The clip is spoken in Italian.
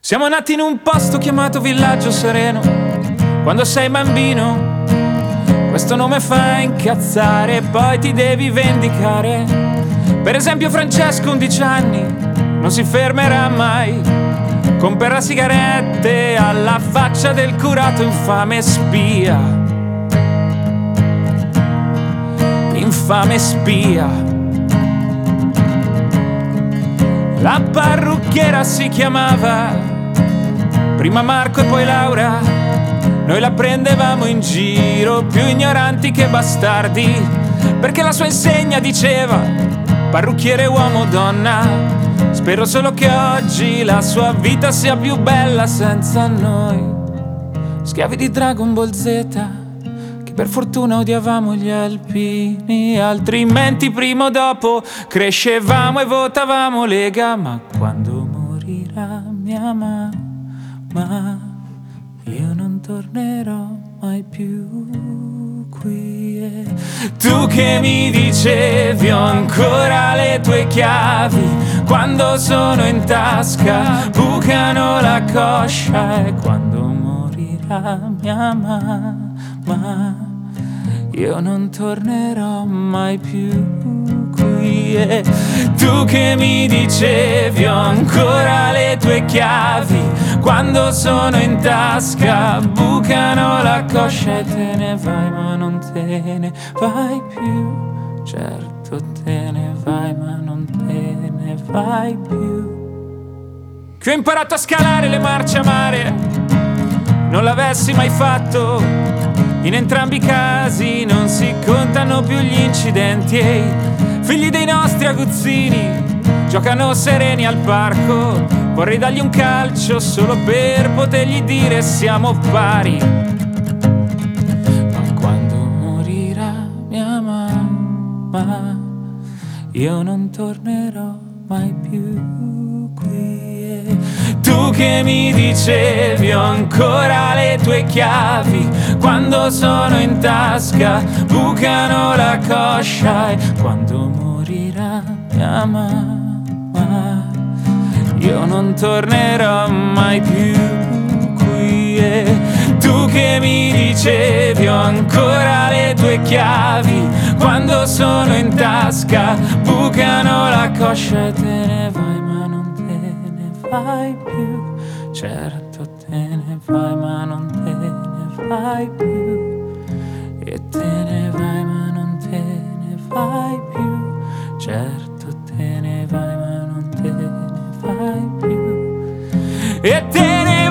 Siamo nati in un posto chiamato Villaggio Sereno. Quando sei bambino questo nome fa incazzare, poi ti devi vendicare. Per esempio Francesco, 11 anni, non si fermerà mai. Comprerà sigarette alla faccia del curato, infame spia. Infame spia. La parrucchiera si chiamava prima Marco e poi Laura. Noi la prendevamo in giro, più ignoranti che bastardi, perché la sua insegna diceva parrucchiere uomo donna. Spero solo che oggi la sua vita sia più bella senza noi, schiavi di Dragon Ball Z, che per fortuna odiavamo gli alpini, altrimenti prima o dopo crescevamo e votavamo Lega. Ma quando morirà mia mamma io non tornerò mai più qui. E tu che mi dicevi ho ancora le tue chiavi, quando sono in tasca bucano la coscia. E quando morirà mia mamma io non tornerò mai più qui. E tu che mi dicevi ho ancora le tue chiavi, quando sono in tasca bucano la coscia. E te ne vai ma non te ne vai più, certo te ne vai ma non te ne vai più. Che ho imparato a scalare le marce a mare, non l'avessi mai fatto. In entrambi i casi non si contano più gli incidenti. E i figli dei nostri aguzzini giocano sereni al parco. Vorrei dargli un calcio solo per potergli dire siamo pari. Ma quando morirà mia mamma io non tornerò mai più qui. E tu che mi dicevi ho ancora le tue chiavi, quando sono in tasca bucano la coscia. E quando morirà mia mamma io non tornerò mai più qui. E tu che mi dicevi ho ancora le tue chiavi, quando sono in tasca bucano la coscia. E te ne vai ma non te ne vai più, certo te ne vai ma non te ne vai più. E te ne vai ma non te ne vai più, certo te ne vai ma non te ne vai più. E te ne